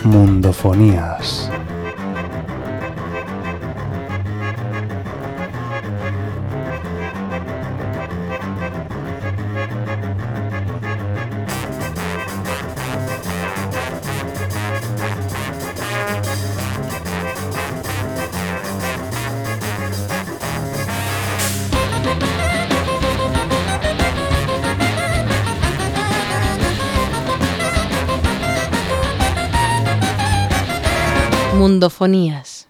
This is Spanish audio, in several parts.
Mundofonías. Mundofonías.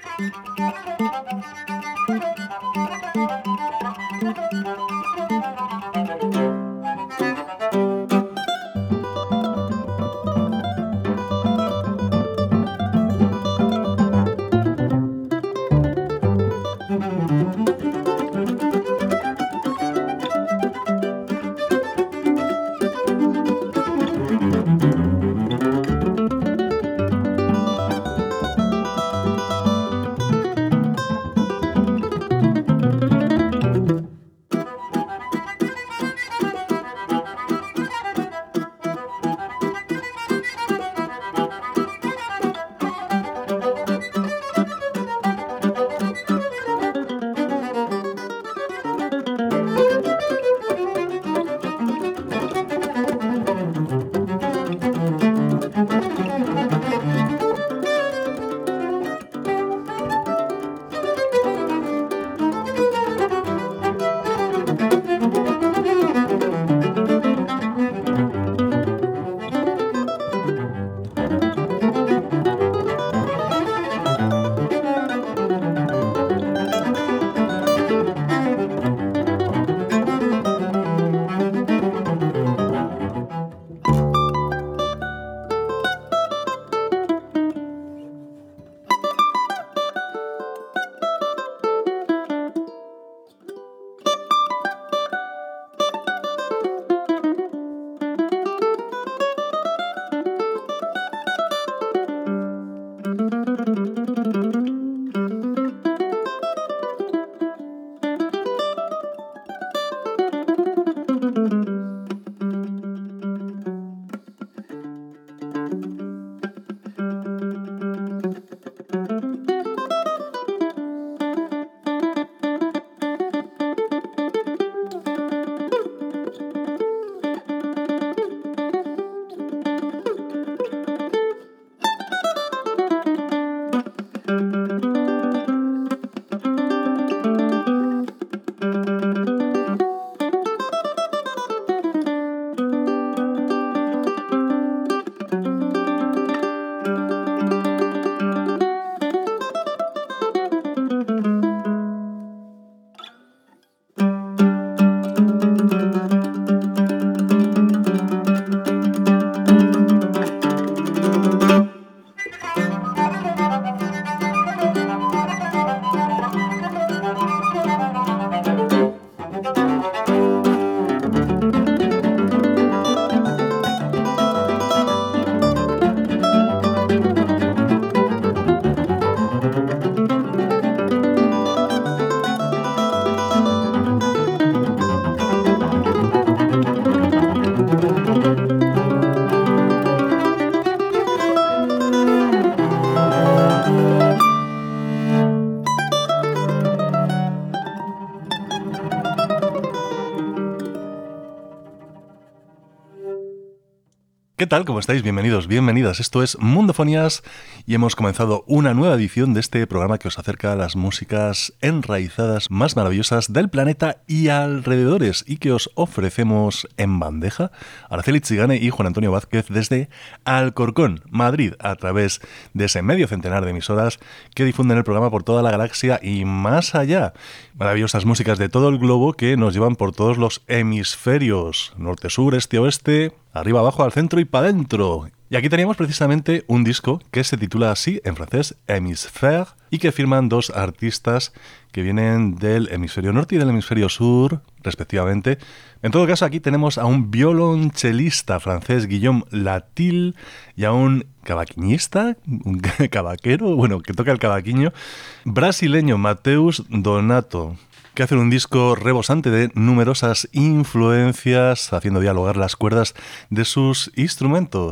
¿Qué tal? ¿Cómo estáis? Bienvenidos, bienvenidas. Esto es Mundofonías y hemos comenzado una nueva edición de este programa que os acerca a las músicas enraizadas más maravillosas del planeta y alrededores y que os ofrecemos en bandeja Araceli Chigane y Juan Antonio Vázquez desde Alcorcón, Madrid, a través de ese medio centenar de emisoras que difunden el programa por toda la galaxia y más allá. Maravillosas músicas de todo el globo que nos llevan por todos los hemisferios, norte, sur, este, oeste, arriba, abajo, al centro y para adentro. Y aquí teníamos precisamente un disco que se titula así, en francés, Hémisphère, y que firman dos artistas que vienen del hemisferio norte y del hemisferio sur, respectivamente. En todo caso, aquí tenemos a un violonchelista francés, Guillaume Latil, y a un cavaquinista, un cavaquero, bueno, que toca el cavaquinho, brasileño, Mateus Donato, que hacen un disco rebosante de numerosas influencias, haciendo dialogar las cuerdas de sus instrumentos.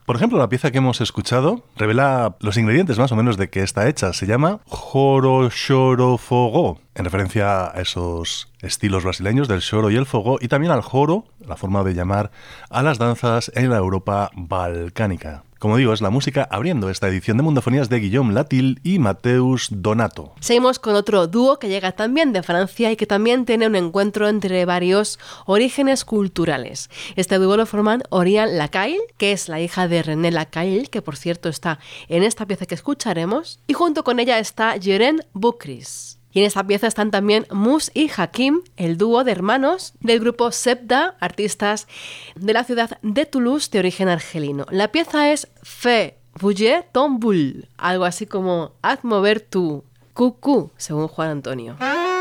Por ejemplo, la pieza que hemos escuchado revela los ingredientes más o menos de que está hecha. Se llama Joroxorofogo, en referencia a esos estilos brasileños del choro y el fogó, y también al joro, la forma de llamar a las danzas en la Europa balcánica. Como digo, es la música abriendo esta edición de Mundofonías de Guillaume Latil y Mateus Donato. Seguimos con otro dúo que llega también de Francia y que también tiene un encuentro entre varios orígenes culturales. Este dúo lo forman Oriane Lacaille, que es la hija de René Lacaille, que por cierto está en esta pieza que escucharemos, y junto con ella está Jérém Boukris. Y en esta pieza están también Mus y Hakim, el dúo de hermanos del grupo Sebda, artistas de la ciudad de Toulouse de origen argelino. La pieza es Fais bouger ton boule, algo así como haz mover tu cucú, según Juan Antonio.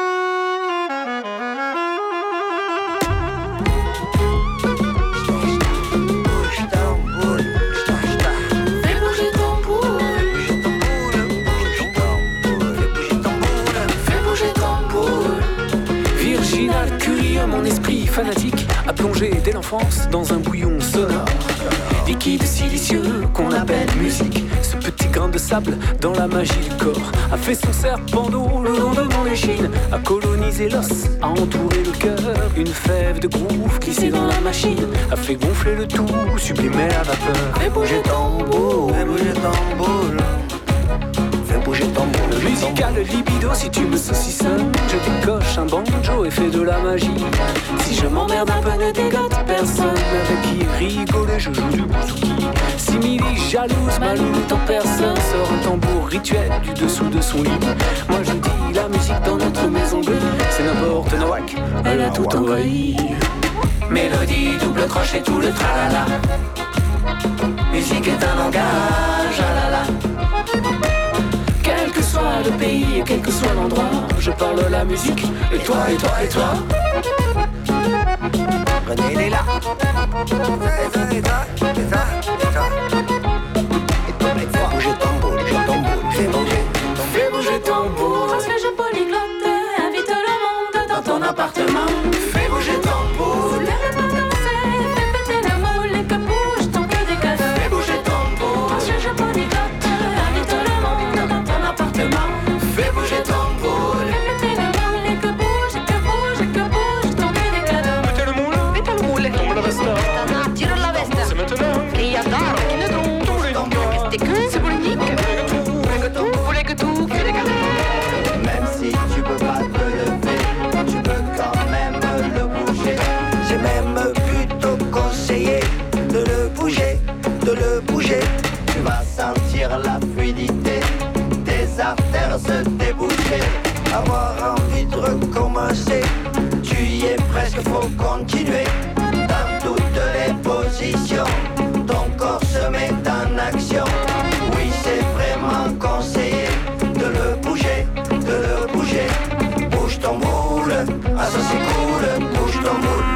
Mon esprit fanatique a plongé dès l'enfance dans un bouillon sonore. Liquide silicieux qu'on appelle musique. Ce petit grain de sable dans la magie du corps a fait son serpent d'eau le long de mon échine, a colonisé l'os, a entouré le cœur. Une fève de groove glissée dans la machine a fait gonfler le tout, sublimer la vapeur. Fais bouger ton boule, fais bouger ton boule. Bouger ton boule. Musical libido, si tu me saucissonnes, je décoche un banjo et fais de la magie. Si je m'emmerde un peu, ne dégote personne. Avec qui rigoler, je joue du bouzouki. Simili, jalouse, maloute en personne. Sort un tambour rituel du dessous de son lit. Moi je dis la musique dans notre maison bleue, c'est n'importe Noack, elle a tout envahi. Mélodie, double crochet, tout le tralala. Musique est un langage, ah là là. Quel que soit le pays et quel que soit l'endroit, je parle la musique, et toi, et toi, et toi. René, il est là. Et toi, et toi, et toi, et toi. Et toi, et toi. Bouger ton boule, fais bouger. Fais bouger ton boule. Transfert polyglotte, invite le monde dans ton appartement. Fais bouger ton boule. Lève pas danser, fais péter la moule et que bouge ton cul des cadeaux. Fais bouger ton boule. Transfert polyglotte, invite le monde dans ton appartement. Fais bouger ton boule. Fais péter la moule et que bouge ton cul des cadeaux. Mettez le moule, tombe la veste. Tire la veste. C'est maintenant. Criador, qui ne trompe. Qu'est-ce que c'est politique? Voulez que tout, que les gars. Même si tu peux pas te lever, tu peux quand même le bouger. J'ai même plutôt conseillé de le bouger, de le bouger. Tu vas sentir la fluidité des artères se déboucher. Avoir envie de recommencer, tu y es presque, faut continuer. Dans toutes les positions, ton corps se met en action. Oui, c'est vraiment conseillé de le bouger, de le bouger. Bouge ton boule, ah ça c'est cool, bouge ton boule.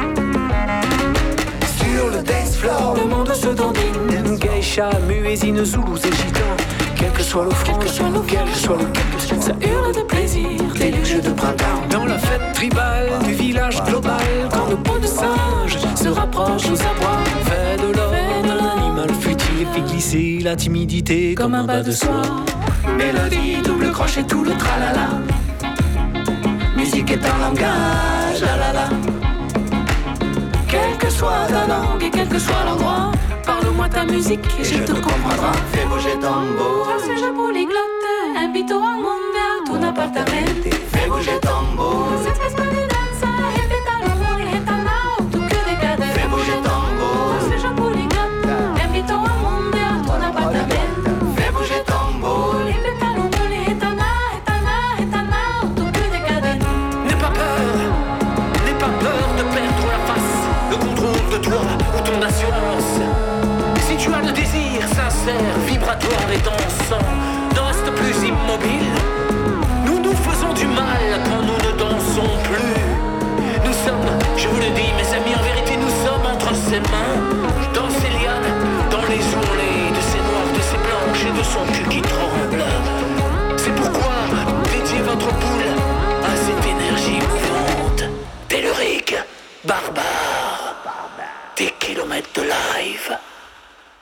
Sur le dance floor, Le monde se dandine, geisha, muezzine, zoulous et gitans. Quelle que soit l'offrande, quel que soit le ça hurle de plaisir, des luxes de printemps. Dans la fête tribale du village global, quand le peau de singe se rapproche, nous aboie. Fait de l'homme, l'animal futile fait glisser la timidité comme un bas de soie. Mélodie, double crochet, tout le tralala. Musique est un langage, la la la. Quelle que soit ta langue et quel que soit l'endroit, parle-moi ta musique et je te comprendrai. fais bouger ton boule, Transfert polyglotte, invite au monde a ton appartement. fais bouger ton boule, Cette festa di danza, e peta l'amore e tanao, tu che dei cadeaux. fais bouger ton boule, Transfert polyglotte, invite au monde a ton appartement. fais bouger ton boule. E peta l'amore e tanao, tu che dei cadeaux. N'aie pas peur de perdre la face, le contrôle de toi ou ton assurance. Si tu as le désir sincère, vibratoire et dansant, ne reste plus immobile. Nous nous faisons du mal quand nous ne dansons plus. Nous sommes, je vous le dis mes amis, en vérité nous sommes entre ses mains, dans ses lianes, dans les ourlets de ses noirs, de ses blanches et de son cul qui tremble. C'est pourquoi dédiez votre boule à cette énergie mouvante, tellurique, barbare, des kilomètres de live.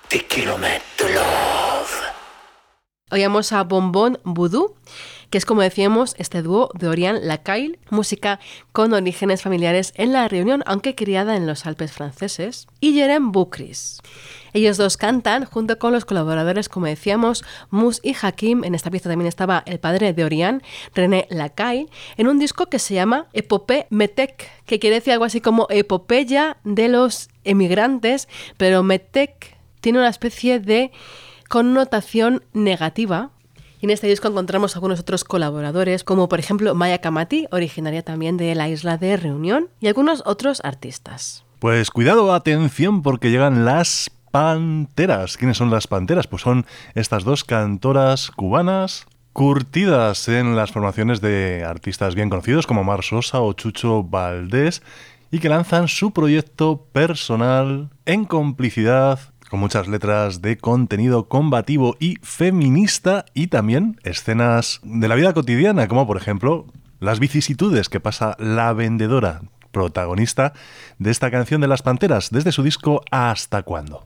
des kilomètres de love. Oíamos a Bonbon Voodoo, que es, como decíamos, este dúo de Oriane Lacaille, música con orígenes familiares en La Reunión, aunque criada en los Alpes franceses, y Jerem Boukris. Ellos dos cantan junto con los colaboradores, como decíamos, Mousse y Hakim. En esta pieza también estaba el padre de Oriane, René Lacaille, en un disco que se llama Epopée Metec, que quiere decir algo así como epopeya de los emigrantes, pero Metec tiene una especie de connotación negativa. Y en este disco encontramos algunos otros colaboradores, como por ejemplo Maya Kamati, originaria también de la isla de Reunión, y algunos otros artistas. Pues cuidado, atención, porque llegan las Panteras. ¿Quiénes son las Panteras? Pues son estas dos cantoras cubanas curtidas en las formaciones de artistas bien conocidos como Mar Sosa o Chucho Valdés, y que lanzan su proyecto personal en complicidad, con muchas letras de contenido combativo y feminista, y también escenas de la vida cotidiana, como por ejemplo las vicisitudes que pasa la vendedora, protagonista de esta canción de las Panteras, desde su disco ¿Hasta cuándo?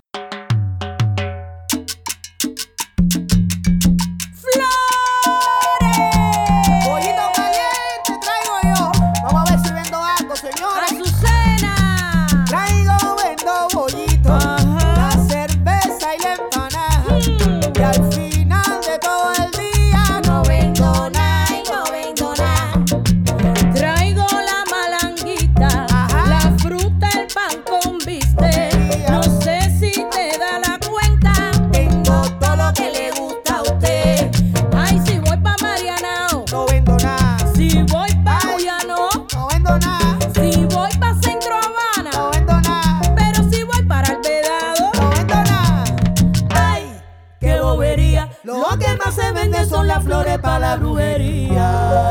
Son las flores para la brujería.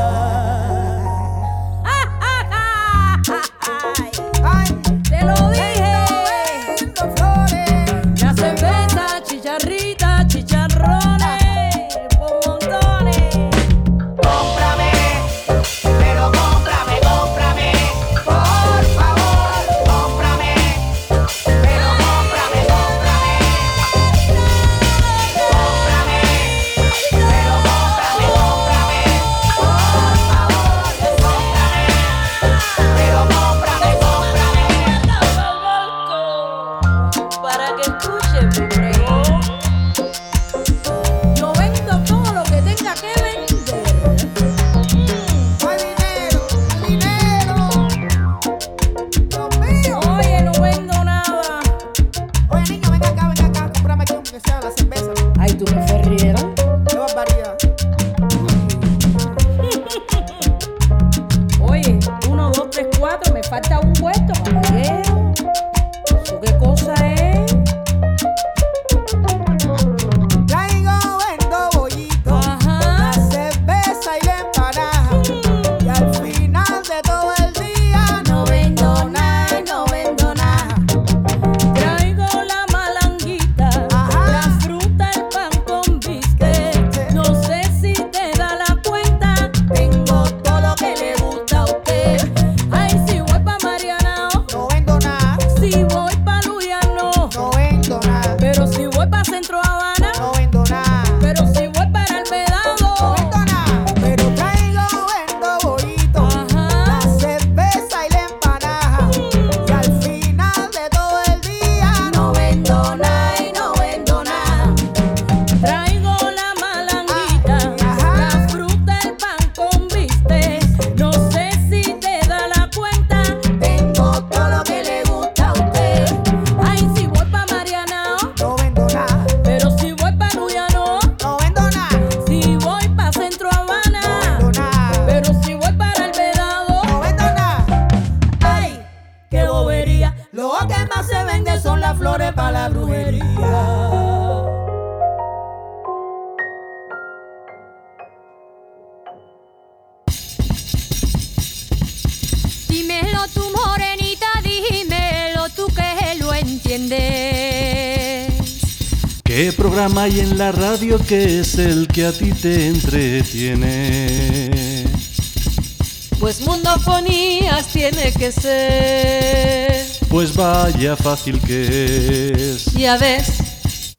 Te lo dije. La cerveza, chicharrita, chicharrones, por montones. Cómprame, pero cómprame, cómprame, por favor, cómprame, pero cómprame, cómprame, cómprame, pero cómprame, cómprame, por favor, cómprame, pero cómprame, cómprame. Para que escuchen mi pregón. Yo vendo todo lo que tenga que vender. ¡Hay dinero, hay dinero! ¡Dios mío! Oye, no vendo nada. Oye, niño, ven acá, cómprame aquí aunque sea la cerveza. Ay, tú me ferrieras. ¡Qué barbaridad! Oye, 1, 2, 3, 4, me falta un puesto, caballero. ¿Eso qué cosa es? Traigo, vendo bollito, Ajá. la cerveza y la empanada. Y al final de todo el día No vendo nada, no vendo nada. Traigo la malanguita, Ajá. la fruta, el pan con bistec. No sé si te da la cuenta, tengo todo lo que le gusta a usted. Ay, si voy pa' Marianao, no vendo nada, si voy pa' Luyano, no vendo nada, pero si voy pa' Centro Habana, no vendo nada, pero si voy para el no Vedado. vendo nada. Pero traigo, vendo bollito, Ajá. la cerveza y la empanada. Y al final de todo el día No vendo nada y no vendo nada. Traigo la malanguita, Ajá. la fruta, el pan con bistec. No sé si te da la cuenta, tengo todo lo que le gusta a usted. Ay, si voy pa' Marianao, no vendo nada, pero si voy pa' Luyano, no vendo nada, si voy pa' Centro Habana, no vendo nada, pero si voy para el Vedado. no vendo nada. Ay, qué bobería. Lo que más se vende son las flores para la brujería. Dímelo tú, morenita, dímelo tú que lo entiendes. ¿Qué programa hay en la radio que es el que a ti te entretiene? Pues Mundofonías tiene que ser. Pues vaya fácil que es. Ya ves,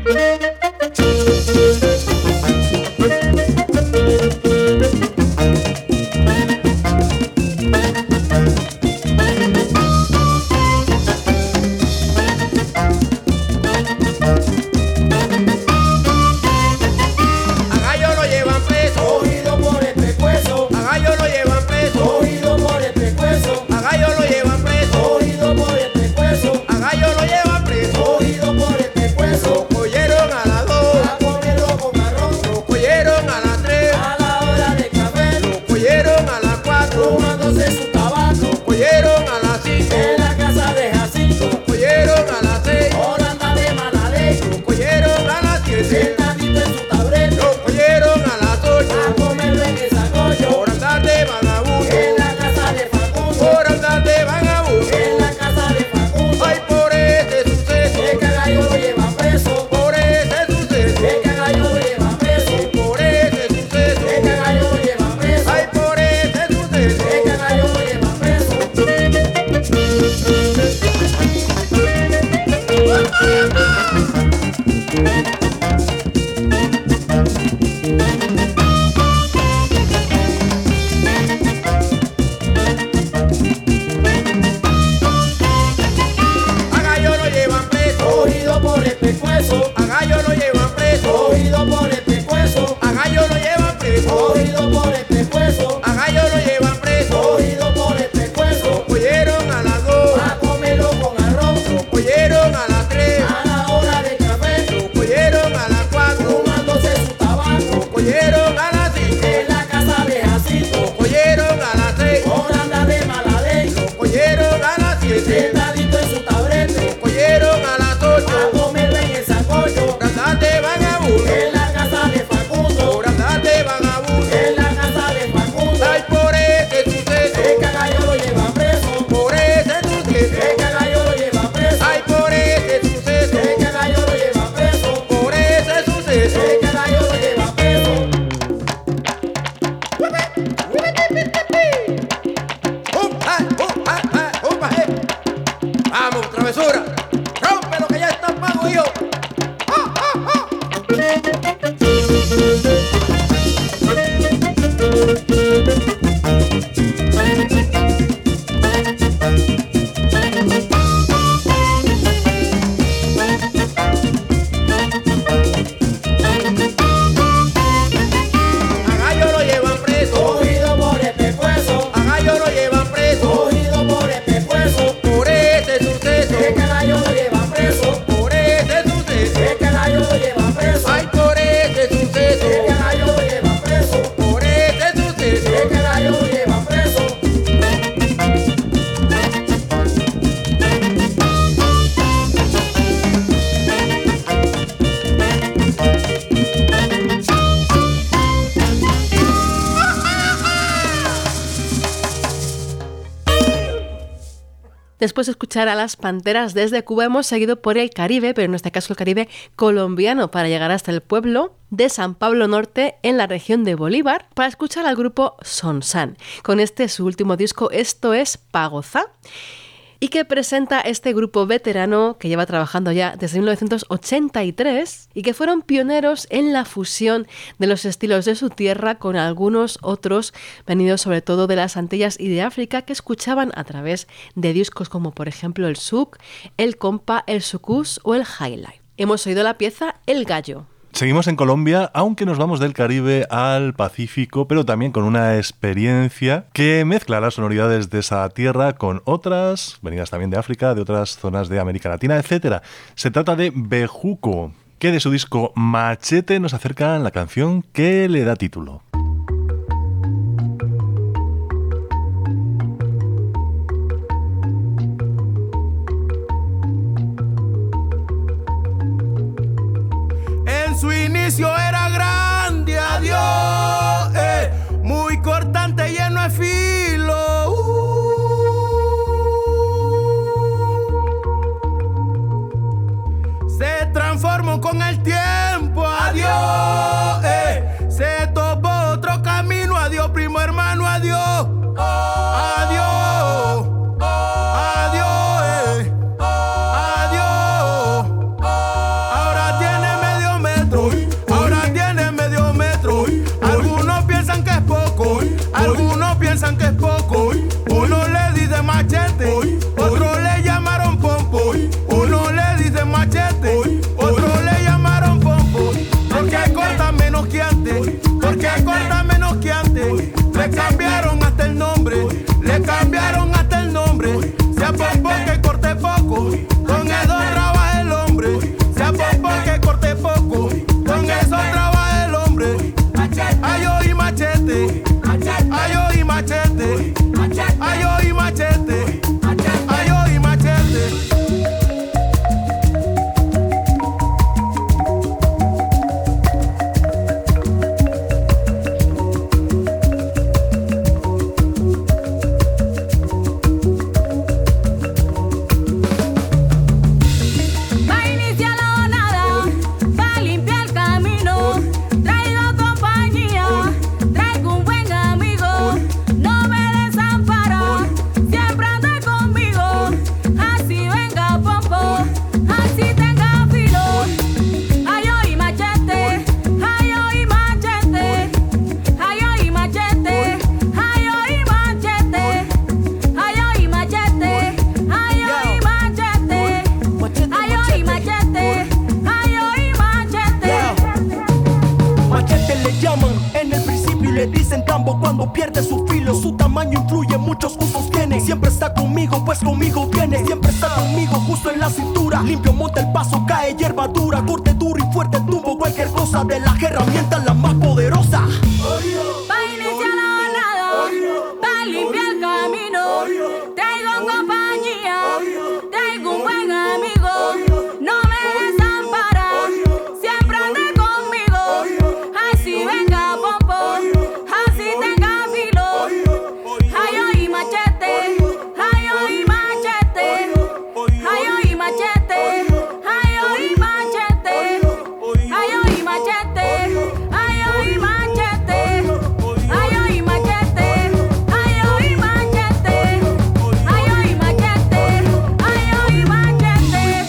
Después de escuchar a las Panteras desde Cuba, hemos seguido por el Caribe, pero en este caso el Caribe colombiano, para llegar hasta el pueblo de San Pablo Norte, en la región de Bolívar, para escuchar al grupo Son San, con su último disco, Esto es Pa' Gozá, y que presenta este grupo veterano que lleva trabajando ya desde 1983 y que fueron pioneros en la fusión de los estilos de su tierra con algunos otros venidos sobre todo de las Antillas y de África, que escuchaban a través de discos como por ejemplo el souk, el compa, el sucús o el highlight. Hemos oído la pieza El Gallo. Seguimos en Colombia, aunque nos vamos del Caribe al Pacífico, pero también con una experiencia que mezcla las sonoridades de esa tierra con otras, venidas también de África, de otras zonas de América Latina, etc. Se trata de Bejuco, que de su disco Machete nos acerca la canción que le da título. Su inicio era grande, adiós, muy cortante, lleno de filo. Se transformó con el tiempo, adiós, se topó otro camino, adiós, primo hermano, adiós, adiós. Adiós, adiós. Ahora tiene ahora tiene medio metro. Algunos piensan que es poco, algunos piensan que es poco. Uno le dice machete, otro le llamaron pompo. Uno le dice machete, otro le llamaron pompo. Porque corta menos que antes, porque corta menos que antes. Le cambiaron hasta el nombre, le cambiaron hasta el nombre. Sea pompo que corte poco, con eso trabaja el hombre. Sea pompo que corte poco, con eso trabaja el hombre. Ayo y machete, ayo y machete, ayo y machete, ayo y machete. Cuando pierde su filo, su tamaño influye, muchos usos tiene. Siempre está conmigo, pues conmigo viene. Siempre está conmigo, justo en la cintura. Limpio, monta el paso, cae hierba dura. Corte duro y fuerte, tumbo cualquier cosa. De las herramientas la más poderosa. Pa' iniciar la jornada, pa' limpiar el camino. Traigo compañía, traigo un buen amigo. No me desampara, siempre ande conmigo. Así venga pompo, así tenga filo. Ayo y machete, ayo y machete, ayo y machete, ayo y machete, ayo y machete, ayo y machete, ayo y machete, ayo y machete, ayo y machete, ayo y machete,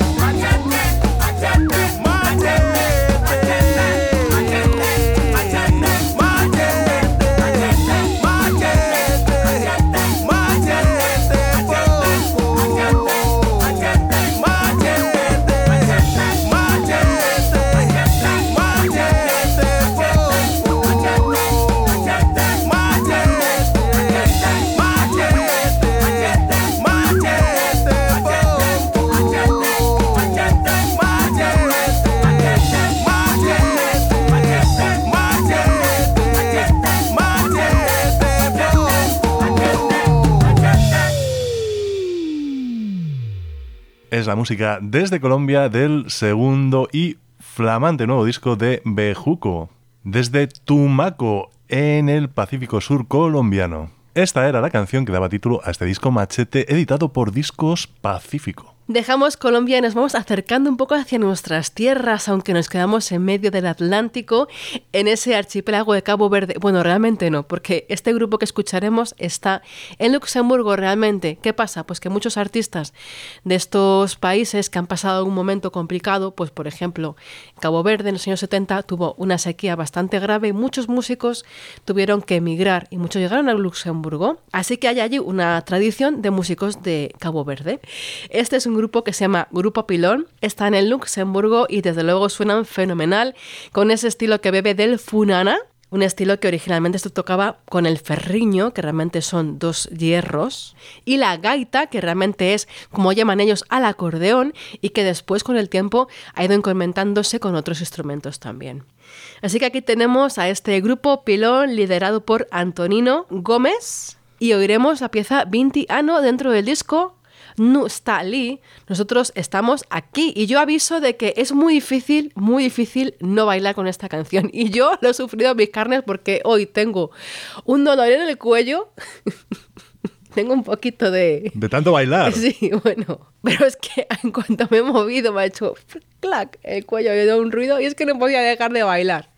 Es la música desde Colombia del segundo y flamante nuevo disco de Bejuco, desde Tumaco, en el Pacífico Sur colombiano. Esta era la canción que daba título a este disco Machete, editado por Discos Pacífico. Dejamos Colombia y nos vamos acercando un poco hacia nuestras tierras, aunque nos quedamos en medio del Atlántico, en ese archipiélago de Cabo Verde. Bueno, realmente no, porque este grupo que escucharemos está en Luxemburgo realmente. ¿Qué pasa? Pues que muchos artistas de estos países que han pasado un momento complicado, pues por ejemplo, Cabo Verde en los años 70 tuvo una sequía bastante grave y muchos músicos tuvieron que emigrar y muchos llegaron a Luxemburgo. Así que hay allí una tradición de músicos de Cabo Verde. Este es un grupo que se llama Grupo Pilón, está en el Luxemburgo y desde luego suenan fenomenal con ese estilo que bebe del funana, un estilo que originalmente se tocaba con el ferriño, que realmente son dos hierros, y la gaita, que realmente es, como llaman ellos, al acordeón, y que después con el tiempo ha ido incrementándose con otros instrumentos también. Así que aquí tenemos a este Grupo Pilón liderado por Antonino Gómez y oiremos la pieza 20 Ano dentro del disco No está Lee. Nosotros estamos aquí y yo aviso de que es muy difícil no bailar con esta canción y yo lo he sufrido en mis carnes porque hoy tengo un dolor en el cuello. Tengo un poquito de tanto bailar. Sí, bueno, pero es que en cuanto me he movido me ha hecho clac, el cuello, he dado un ruido y es que no podía dejar de bailar.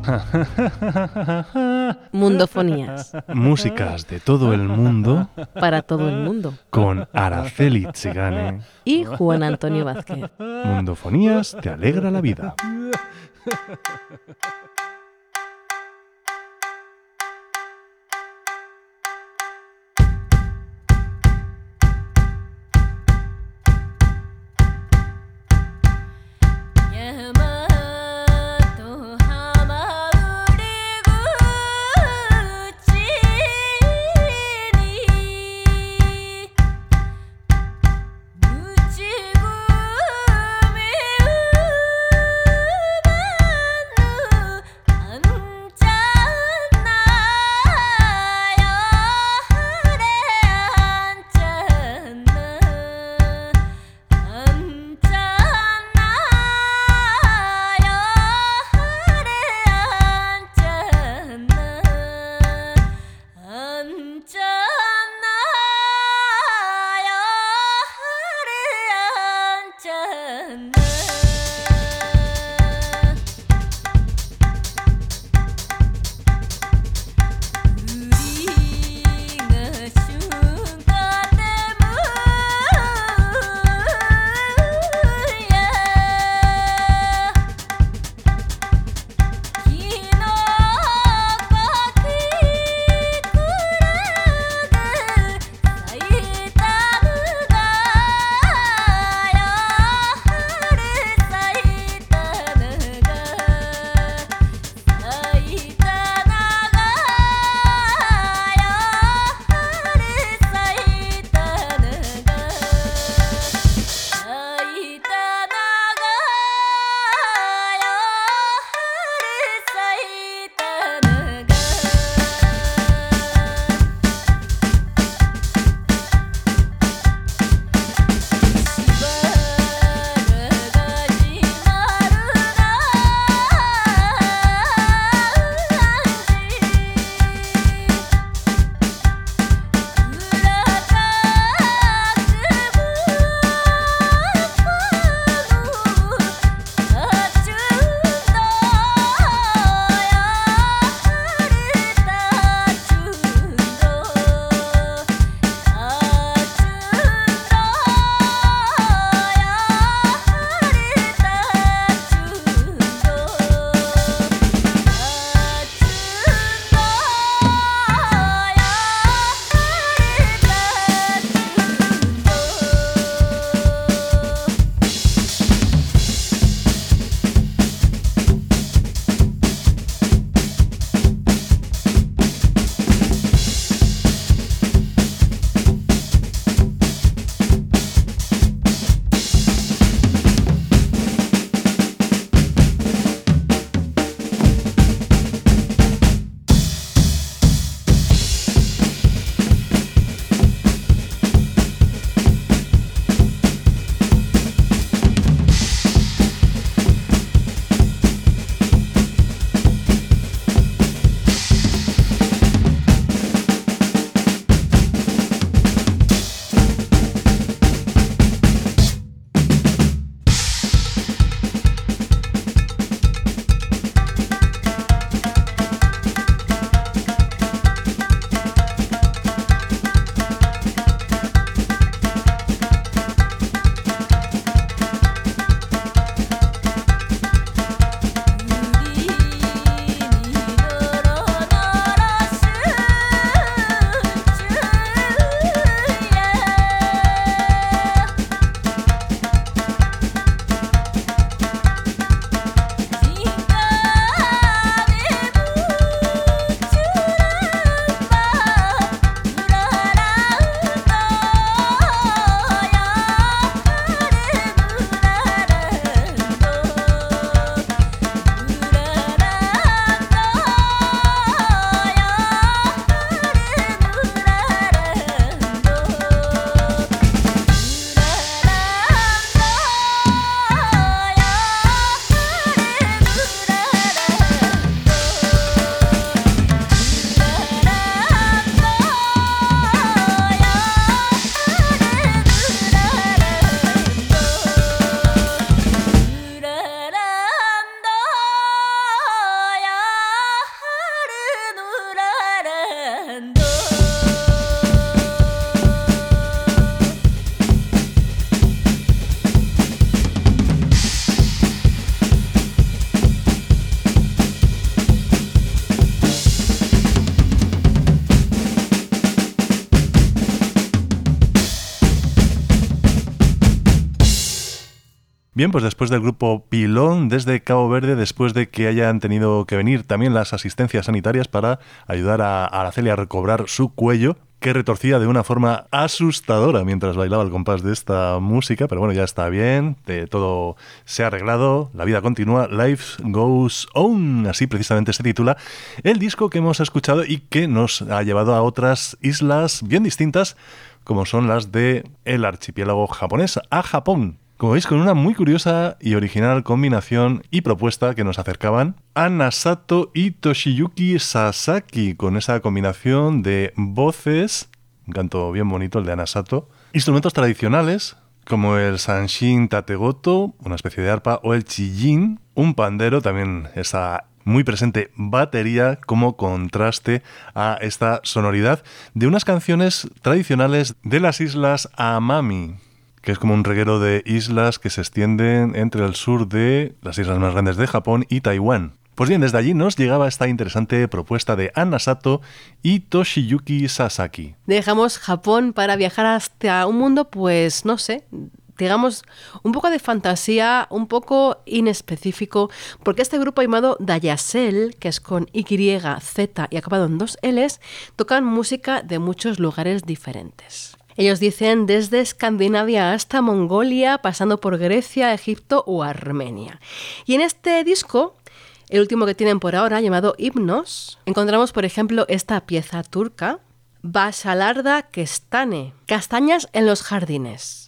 Mundofonías. Músicas de todo el mundo Para todo el mundo. con Araceli Chigane. Y Juan Antonio Vázquez. Mundofonías te alegra la vida. Bien, pues después del grupo Pilón desde Cabo Verde, después de que hayan tenido que venir también las asistencias sanitarias para ayudar a Araceli a recobrar su cuello, que retorcía de una forma asustadora mientras bailaba al compás de esta música, pero bueno, ya está bien, todo se ha arreglado, la vida continúa, Life Goes On, así precisamente se titula el disco que hemos escuchado y que nos ha llevado a otras islas bien distintas, como son las de el archipiélago japonés, a Japón. Como veis, con una muy curiosa y original combinación y propuesta que nos acercaban a Anasato y Toshiyuki Sasaki, con esa combinación de voces, un canto bien bonito el de Anasato, instrumentos tradicionales como el Sanshin Tategoto, una especie de arpa, o el Chijin, un pandero, también esa muy presente batería como contraste a esta sonoridad de unas canciones tradicionales de las islas Amami, que es como un reguero de islas que se extienden entre el sur de las islas más grandes de Japón y Taiwán. Pues bien, desde allí nos llegaba esta interesante propuesta de Anasato y Toshiyuki Sasaki. Dejamos Japón para viajar hasta un mundo, pues no sé, digamos, un poco de fantasía, un poco inespecífico, porque este grupo llamado Dayasel, que es con Y, Z y acabado en 2 Ls, tocan música de muchos lugares diferentes. Ellos dicen desde Escandinavia hasta Mongolia, pasando por Grecia, Egipto o Armenia. Y en este disco, el último que tienen por ahora, llamado Himnos, encontramos, por ejemplo, esta pieza turca, Basalarda Kestane, Castañas en los jardines.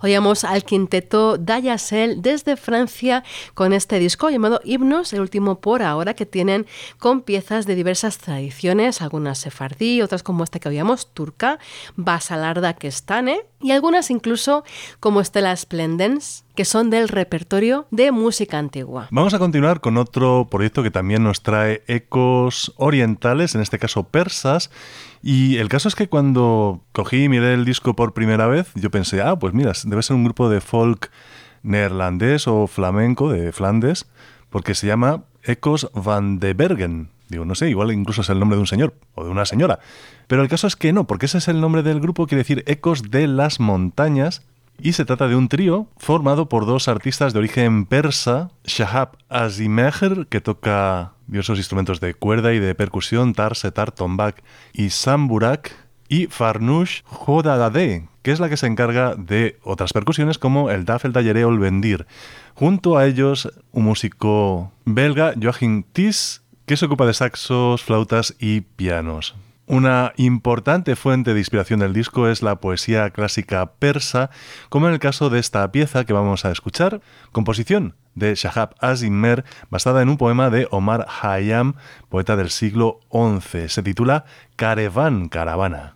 Oíamos al quinteto Dayasel desde Francia con este disco llamado Himnos, el último por ahora, que tienen con piezas de diversas tradiciones, algunas sefardí, otras como esta que oíamos, turca, basalarda kestane, y algunas incluso como Stella Splendens, que son del repertorio de música antigua. Vamos a continuar con otro proyecto que también nos trae ecos orientales, en este caso persas, y el caso es que cuando cogí y miré el disco por primera vez, yo pensé, pues mira, debe ser un grupo de folk neerlandés o flamenco de Flandes, porque se llama Ecos van de Bergen. Digo, no sé, igual incluso es el nombre de un señor o de una señora. Pero el caso es que no, porque ese es el nombre del grupo, quiere decir Ecos de las Montañas, y se trata de un trío formado por dos artistas de origen persa, Shahab Azimeher, que toca diversos instrumentos de cuerda y de percusión, tar, setar, tombak y samburak, y Farnoosh Hodadadeh, que es la que se encarga de otras percusiones como el daf, el dayeré o el bendir. Junto a ellos, un músico belga, Joachim Ties, que se ocupa de saxos, flautas y pianos. Una importante fuente de inspiración del disco es la poesía clásica persa, como en el caso de esta pieza que vamos a escuchar, composición de Shahab Azimeher, basada en un poema de Omar Khayyam, poeta del siglo XI. Se titula Caraván, Caravana.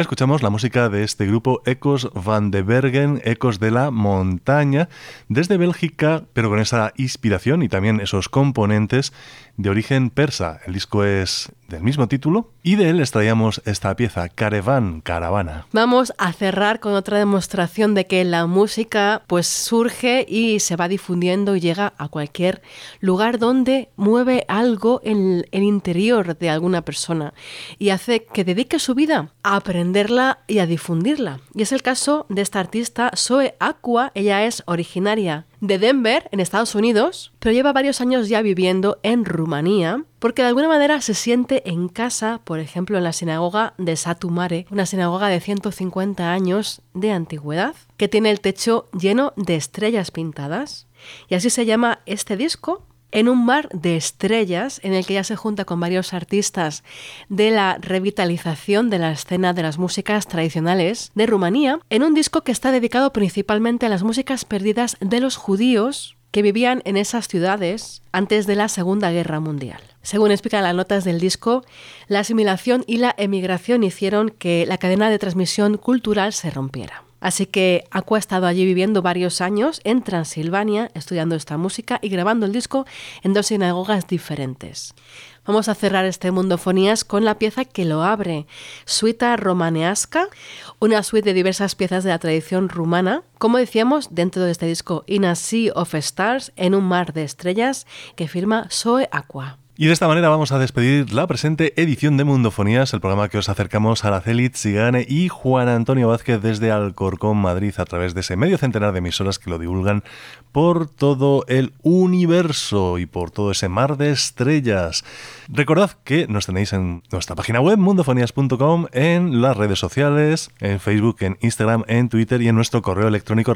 escuchamos la música de este grupo Ecos van de Bergen, Ecos de la Montaña, desde Bélgica, pero con esa inspiración y también esos componentes de origen persa. El disco es del mismo título y de él les traíamos esta pieza, Caravan, Caravana. Vamos a cerrar con otra demostración de que la música pues surge y se va difundiendo y llega a cualquier lugar donde mueve algo en el interior de alguna persona y hace que dedique su vida a aprenderla y a difundirla. Y es el caso de esta artista, Zoe Aqua. Ella es originaria de Denver, en Estados Unidos, pero lleva varios años ya viviendo en Rumanía, porque de alguna manera se siente en casa, por ejemplo, en la sinagoga de Satu Mare, una sinagoga de 150 años de antigüedad, que tiene el techo lleno de estrellas pintadas. Y así se llama este disco, En un mar de estrellas, en el que ella se junta con varios artistas de la revitalización de la escena de las músicas tradicionales de Rumanía, en un disco que está dedicado principalmente a las músicas perdidas de los judíos que vivían en esas ciudades antes de la Segunda Guerra Mundial. Según explican las notas del disco, la asimilación y la emigración hicieron que la cadena de transmisión cultural se rompiera. Así que Aqua ha estado allí viviendo varios años en Transilvania, estudiando esta música y grabando el disco en 2 sinagogas diferentes. Vamos a cerrar este Mundofonías con la pieza que lo abre, Suita Romaneasca, una suite de diversas piezas de la tradición rumana, como decíamos, dentro de este disco In a Sea of Stars, en un mar de estrellas, que firma Zoe Aqua. Y de esta manera vamos a despedir la presente edición de Mundofonías, el programa que os acercamos a Araceli Tsigane y Juan Antonio Vázquez desde Alcorcón, Madrid, a través de ese medio centenar de emisoras que lo divulgan por todo el universo y por todo ese mar de estrellas. Recordad que nos tenéis en nuestra página web, mundofonías.com, en las redes sociales, en Facebook, en Instagram, en Twitter y en nuestro correo electrónico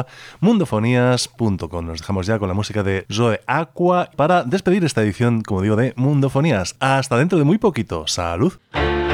radio@mundofonías.com. Nos dejamos ya con la música de Zoe Aqua para despedir esta edición, como digo, de Mundofonías. Hasta dentro de muy poquito. ¡Salud!